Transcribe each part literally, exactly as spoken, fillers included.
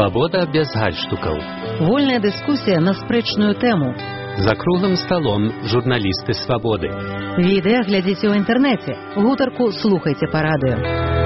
Свабода без гальштукаў. Вольная дыскусія на спрэчную тэму. За круглым сталом журналісты свабоды. Відэа глядзіце ў інтэрнэце. Гутарку слухайце па радыё.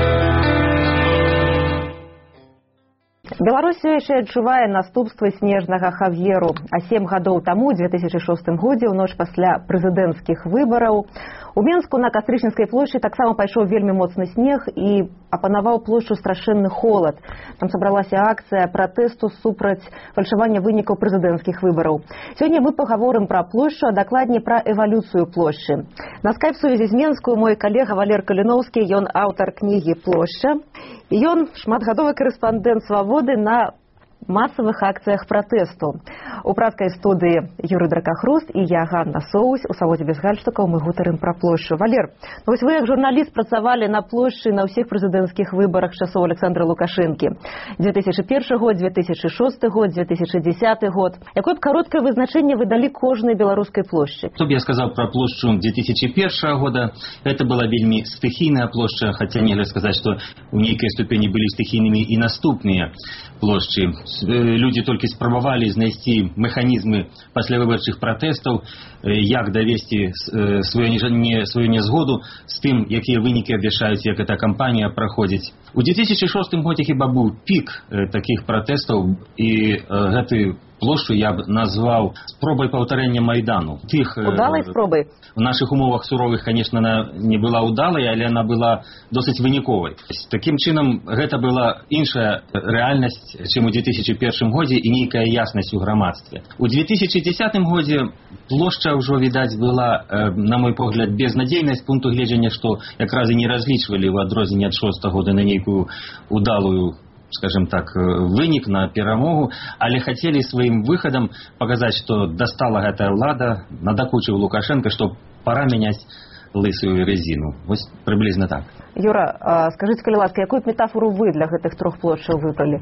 Беларусь яшчэ адчувае наступствы снежнага Хав'еру. А сем гадоў таму, у две тысячы шостым годзе, у ноч пасля прэзідэнцкіх выбараў, у Менску на Кастрычніцкай плошчы таксама пайшоў вельмі моцны снег і апанаваў плошчу страшэнны холад. Там сабралася акцыя пратэсту супраць фальшавання вынікаў прэзідэнцкіх выбараў. Сёння мы пагаворым пра плошчу, а дакладней пра эвалюцыю плошчы. На скайп-сувязі з Менску мой калега Валер Каліноўскі, ён аўтар кнігі «Плошча». І ён шматгадовы корэспандэнт «Свабоды» на масавых акцыях пратэсту. У прадскай студыі Юрый Дракахруст і я, Ганна Соусь. У «Свабодзе без гальштукаў» мы гутарым пра плошчу. Валер, ну вось вы як журналіст працавалі на плошчы на ўсіх прэзідэнцкіх выбарах часоў Александра Лукашэнкі. две тысячи первый год, две тысячи шестой год, две тысячи десятый год. Якое б кароткае вызначэнне вы далі кожнай беларускай плошчы? Что бы я сказал про площадь две тысячи первого года, это была вельми стихийная площадь, хотя нельзя сказать, что в некой ступени были стихийными и наступные площади. Люди только спробовали знайти механизмы паслявыбарчых протестов, як довести свою, не, свою незгоду с тем, какие выники обещают, как эта кампания проходит. У две тысячи шостым году хіба был пик таких протестов, и эту площу я б назвал спробой повторения Майдану. Тих, удалой спробой? В наших умовах суровых, конечно, она не была удалой, але она была досить выніковой. Таким чином, это была іншая реальность, чем у две тысячи первом году, и некая ясность у громадстве. У две тысячи десятым году площа уже, видать, была, на мой погляд, безнадейной с пункту гледжання, что как раз и не различивали в адрозненне от шостого года на некую удалую, скажем так, вынік на перамогу, але хотели своим выходом показать, что достала эта влада, надокучив Лукашенко, что пора менять лысую резину. Вот приблизно так. Юра, скажите, калі ласка, якую метафору вы для гэтых трох плошчаў выбралі?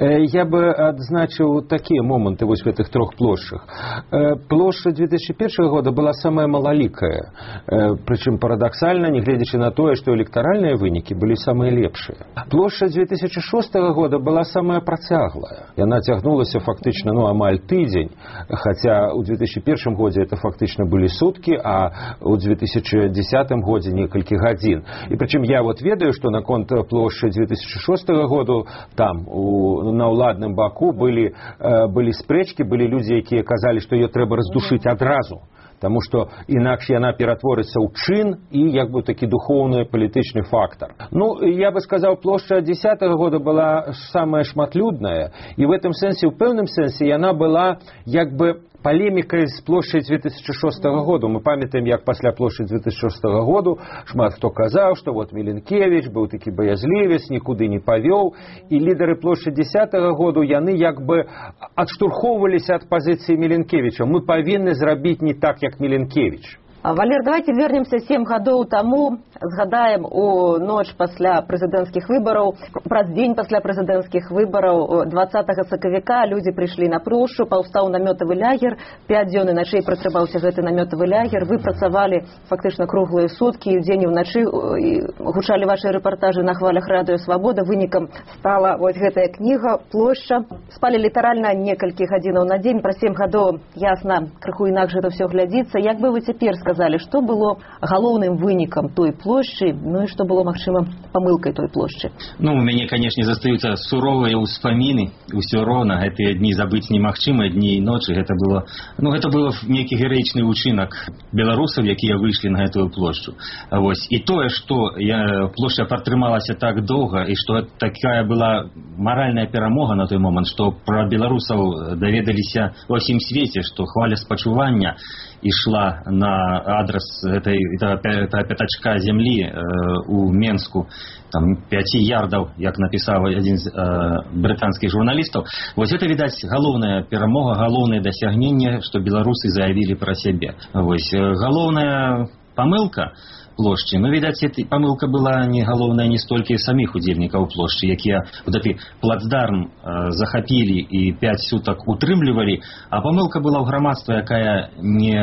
Я бы адзначыў такія моманты вось в этих трох плошчах. Плошча две тысячи первого года была самая малалікая, причем парадоксально, не глядячи на то, что электоральные выники были самые лепшие. Плошча две тысячи шостого года была самая працяглая. Яна цягнулася фактично, ну, амаль тыдзень, хотя у две тысячи первом году это фактично были сутки, а у две тысячи десятым году некалькі гадзін. И причем я вот ведаю, что на конт площади две тысячи шостого года там у, на уладным баку были, э, были спрэчки, были люди, которые казали, что ее треба раздушить адразу. Потому что иначе она ператворится ў чин и как бы таки духовный политичный фактор. Ну, я бы сказал, площадь десятого года была самая шматлюдная, и в этом сенсе, в певном сенсе, она была как бы полемикой с площадью две тысячи шостого года. Мы памятаем, как после площади две тысячи шостого года шмат хто казал, что вот Миленкевич был таки боязливец, никуда не повел, и лидеры площади десятого года, яны как бы отштурховывались от позиции Миленкевича. Мы повинны зрабіць не так, как Миленкевич. Валер, давайте вернемся сем гадоў таму, згадаем у ноч пасля прэзідэнцкіх выбараў, праз дзень пасля прэзідэнцкіх выбараў двадцатага сакавіка людзі прыйшлі на плошчу, паўстаў намётавы лагер, пяць дзён і начэй пратрымаўся гэты намётавы лагер, вы працавалі фактычна круглыя суткі, і ўдзень і ўначы гучалі вашы рэпартажы на хвалях радыё «Свабода», вынікам стала вось гэтая кніга «Плошча». Спалі літаральна некалькі гадзінаў на дзень, праз сем гадоў ясна, крыху інакш гэта ўсё глядзіцца. Як бы вы цяпер сказали, сказали, что было галоўным вынікам той плошчы, ну и что было, магчыма, памылкай той плошчы? Ну, у мяне, конечно, застаюцца суровыя ўспаміны. Усё роўна, гэтыя дні забыць немагчыма, дні і ночы. Гэта было, ну, гэта было некі гераічны ўчынак беларусаў, якія выйшлі на гэтую плошчу. Вось. І тое, што я, плошча пратрымалася так доўга, і што такая была маральная перамога на той момант, што пра беларусаў даведаліся ва ўсім свеце, што хваля спачування ішла на адрес этой, этого, этого пятачка земли э, у Менску, там пяти ярдов, як написал один из э, британских журналистов. Вот это, видать, галоўная перамога, галоўное досягнение, что белорусы заявили про себя. Вот. Галоўная помылка плошчы. Ну, видать, эта помылка была не галоўная не столько самих удзельнікаў плошчы, якія вот этот плацдарм э, захапілі и пять суток утрымлівалі, а помылка была ў грамадства, якая не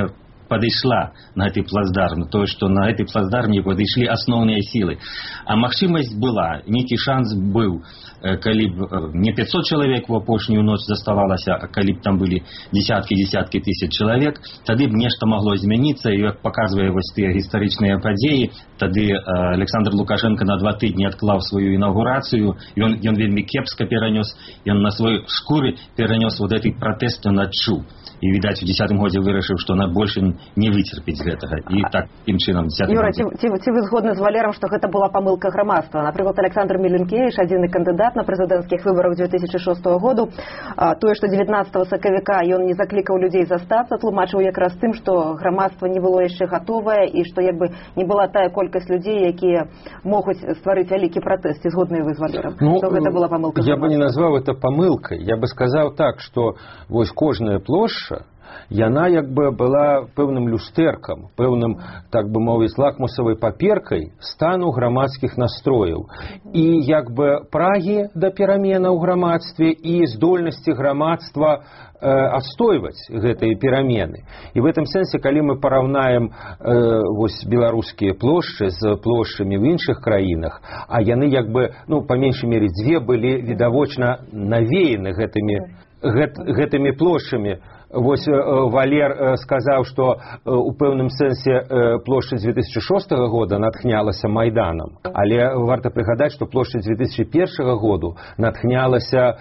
падышла на гэты плацдарм, тое, што на гэты плацдарм не падышлі асноўныя сілы. А магчымасць была, нейкі шанс быў, калі б не пятьсот чалавек в апошнюю ноч заставалася, а калі б там былі десяткі-десяткі тысяч чалавек, тады б нешта магло змяніцца, і як паказвае вось тыя гістарычныя падзеі, тады Александр Лукашенко на два тыдні адклаў сваю інаўгурацыю, ён, ён вельмі кепска перанёс, ён на сваёй шкуры перанёс вот этой пратэст начу. І, відаць, у дзесятым годзе вырашыў, што на больше не выцерпіць гэтага. І так, тым чынам, дзесятым Юра, ці, ці, ці вы згодны з Валером, што гэта была памылка грамадства? Напрыклад, Александр Меленкевич, адзіны кандыдат на прэзідэнцкіх выбарах две тысячи шостого году, тое, што дзевятнаццатага сакавіка ён не заклікаў людзей застацца, тлумачыў якраз тым, што грамадства не было яшчэ гатовае і што як бы не была тая колькасць людзей, якія могуць стварыць вялікі пратэст. Ці згодныя вы з Валером, ну, што гэта была памылка я грамадства? бы не назваў это памылкай. Я бы сказаў так, што вось кожная плошча, яна як бы была пэўным люстэркам, пэўным, так бы мовіць, лакмусавай паперкай стану грамадскіх настрояў. І як бы прагі да перамена ў грамадстве і здольнасці грамадства э, адстойваць гэтыя перамены. І в этом сэнсе, калі мы параўнаем э, вось беларускія плошчы з плошчамі ў іншых краінах, а яны як бы, ну, па меншай мере, дзве былі відавочна навеяны гэтымі, гэт, гэтымі плошчамі. Вось Валер сказаў, што у пэўным сэнсе плошча две тысячи шостого года натхнялася Майданам. Але варта прыгадаць, што плошча две тысячи первого году натхнялася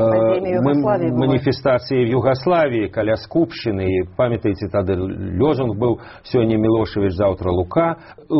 э, маніфестацыяй в Югославіі каля Скупшчыны. І памятаеце, тады лозунг быў «Сёння Мілошевіч, заўтра Лука»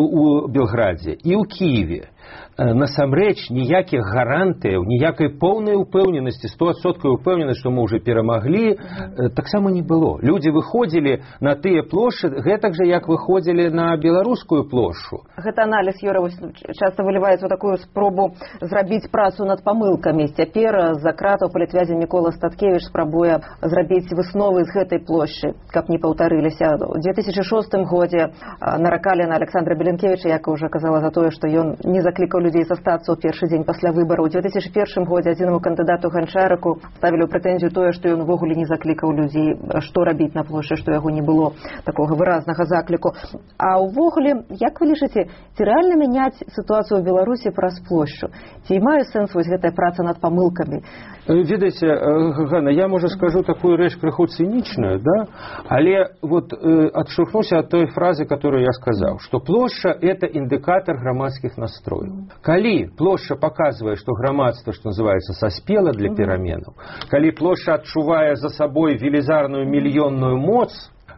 у Белградзе і ў Кіеве. Насамрэч ніякіх гарантыяў, ніякай поўнай упэўненасці, сто адсоткаў упэўненасць, што мы ўжо перамаглі, таксама не было. Людзі выходзілі на тыя плошчы гэтак жа, як выходзілі на беларускую плошчу. Гэта аналіз, Юра, часта выліваецца ў такую спробу зрабіць працу над памылкамі. Цяпер з-за кратаў палітвязень Мікола Статкевіч спрабуе зрабіць высновы з гэтай плошчы, каб не паўтарыліся. У две тысячи шостым годзе наракалі на Александра Меленкевича, як уже казала, за тое, што ён не заклікаў людзей застацца ў першы дзень пасля выбараў. У две тысячи першым годзе адзінаму кандыдату Ганчараку ставілі ў прэтэнзію тое, што ён увогуле не заклікаў людзей, што рабіць на плошчы, што яго не было такога выразнага закліку. А ўвогуле, як вы лічыце, ці рэальна мяняць сітуацыю ў Беларусі праз плошчу? Ці мае сэнс вось гэтая праца над памылкамі? Ведаеце, Ганна, я, можа, скажу такую рэч крыху цынічную, да? Але вот э, адшухнуся ад той фразы, которую я сказаў, што плошча – это індыкатар грамадскіх настрояў. Калі плошча паказвае, што грамадства, што называецца, саспела для пераменаў, калі плошча адчувае за сабой велізарную мільённую моц,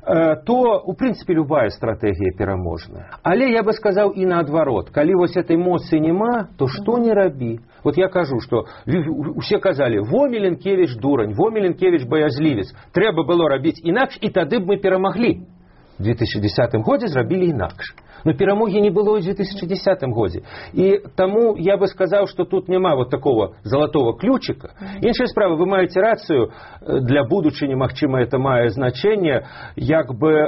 то, у прынцыпе, любая стратэгія пераможная. Але я бы сказаў і наадварот. Калі вось этой моцы няма, то што не рабі? Вот я кажу, што усе казалі, во Меленкевич дурань, во Меленкевич баязлівец. Трэба было рабіць інакш, і тады б мы перамаглі. У две тысячи десятым годзе зрабілі інакш. Но перамогі не было ў две тысячи десятым годзе. І таму я бы сказаў, што тут няма вот такого золотого ключика. Іншая справа, вы маеце рацыю, для будучыні, магчыма, это мае значэнне, як бы, э,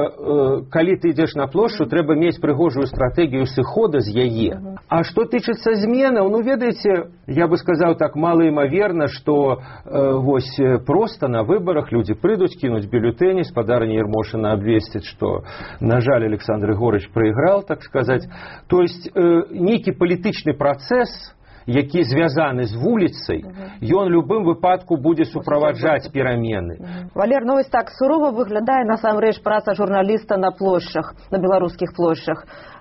э, калі ты ідзеш на плошчу, трэба мець прыгожую стратэгію сыхода з яе. А што тычыцца зменаў, ну, ведаеце, я бы сказаў так, малаімаверна, што э, вось проста на выбарах людзі прыйдуць, кінуць бюлетэні, спадарня Ермошына абвесціць, што, на жаль, Александр Егорович проиграл, так сказать. То есть э, нейкі палітычны працэс, які звязаны з вуліцай, ён любым выпадку будзе суправаджаць перамены. Валер, ну вось так сурова выглядае насамрэч праца журналіста на плошчах, на беларускіх плошчах.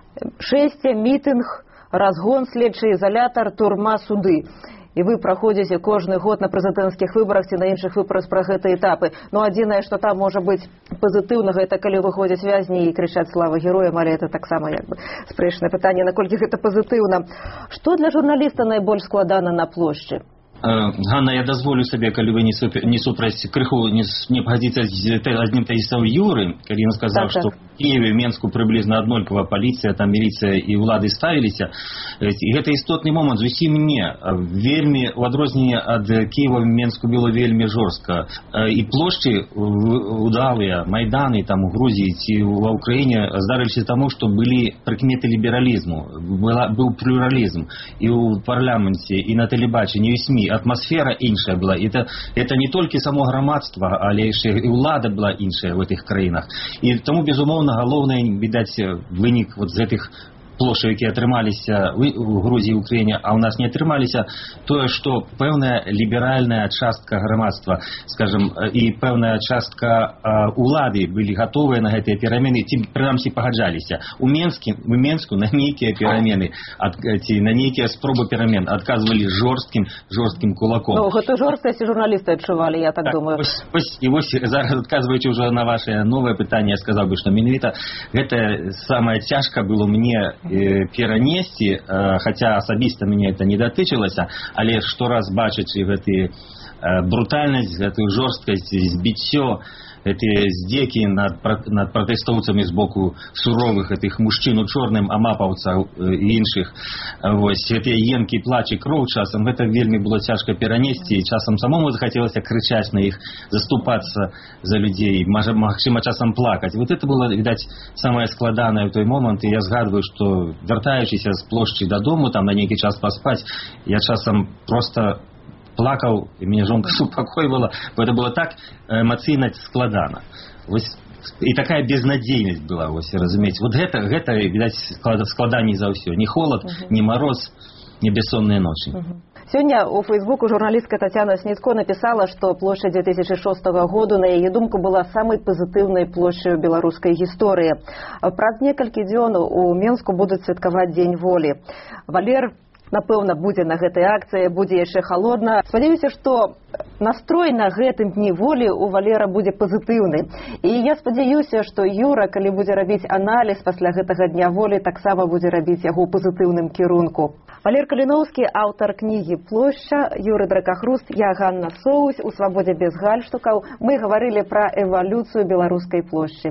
Шэсце, мітынг, разгон, следчы ізалятар, турма, суды. І вы праходзіце кожны год на прэзідэнцкіх выбарах ці на іншых выбарах пра гэтыя этапы. Ну, адзінае, што там можа быць пазітыўнага, гэта калі выходзяць вязні і крычаць слава героям, але это таксама як бы спрэчнае пытанне, наколькі гэта пазітыўна. Што для журналіста найбольш складана на плошчы? Ганна, я дазволю сабе, калі вы не супраць крыху не пагадзіцца з адным тэзісам Юры, калі ён сказаў, так, што так. Киеве, в Менску приблизна аднолькава паліцыя, там міліцыя і ўлады ставіліся. І гэта істотны момант зусім не. Вельмі, у адрозненне ад Киева, в Менску было вельмі жорстка. І плошчы удалыя, майданы там у Грузіі ці ва Ўкраіне здарыліся таму, што былі прыкметы лібералізму, была, быў плюралізм і ў парламенце, і на тэлебачанні, і ў СМІ. Атмасфера іншая была. Это, это не толькі само грамадства, але яшчэ і ўлада была іншая в гэтых краінах. І таму, безумоўна, галоўнае, відаць, вынік вот з гэтых плошчаў, якія атрымаліся у Грузіі і Украіне, а ў нас не атрымаліся, тое, што пэўная ліберальная частка грамадства, скажем, і пэўная частка улады былі гатовыя на гэтыя перамены, ці прынамсі пагаджаліся. У Менскі, у Менску на нейкія перамены, ад, ці на нейкія спробы перамен адказвалі жорсткім, жорсткім кулаком. Ну, гэту жорсткасць журналісты адчувалі, я так, так думаю. Ось, ось, і вось зараз, адказваючы ўжо на ваше новае пытанне, я сказаў бы, што менавіта гэта самае цяжка было мне перанесці, хаця асабіста мяне это не датычылася, але штораз бачачы гэты брутальнасць, гэтую жорсткасць, збіццё, гэтыя здзекі над, над пратэстоўцамі з боку суровых гэтых мужчын у чорным, амапаўцаў і іншых. Вось, гэтыя енкі, плач і кроў часам, гэта вельмі было цяжка перанесці, і часам самому захацелася крычаць на іх, заступацца за людзей, магчыма, часам плакаць. Вот это было, відаць, самае складанае ў той момант, і я згадваю, што вяртаючыся з плошчы дадому, там на нейкі час паспаць, я часам проста плакаў, і мяне жонка супакойвала, бо это было так эмацыйна складана. Вось, і такая безнадзейнасць была, вось, разумееце. Вот гэта, гэта, відаць, складаней за ўсё. Ні холод, uh-huh. ні мароз, ні бессонныя ночы. Uh-huh. Сегодня у Фейсбуку журналистка Татьяна Снитко написала, что площадь две тысячи шестого года, на ее думку, была самой позитивной площадью белорусской истории. Праз некалькі дзён у Менску будут святкаваць День воли. Валер, напэўна, будзе на гэтай акцыі, будзе яшчэ халодна. Спадзяюся, што настрой на гэтым дні волі у Валера будзе пазітыўны. І я спадзяюся, што Юра, калі будзе рабіць аналіз пасля гэтага дня волі, таксама будзе рабіць яго ў пазітыўным кірунку. Валер Каліноўскі, аўтар кнігі «Плошча», Юры Дракахруст, я Ганна Соусь, у «Свабодзе без гальштукаў». Мы гаварылі пра эвалюцыю беларускай плошчы.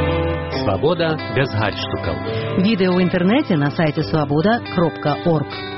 Свобода без гальштуков. Видео в интернете на сайте свобода точка орг.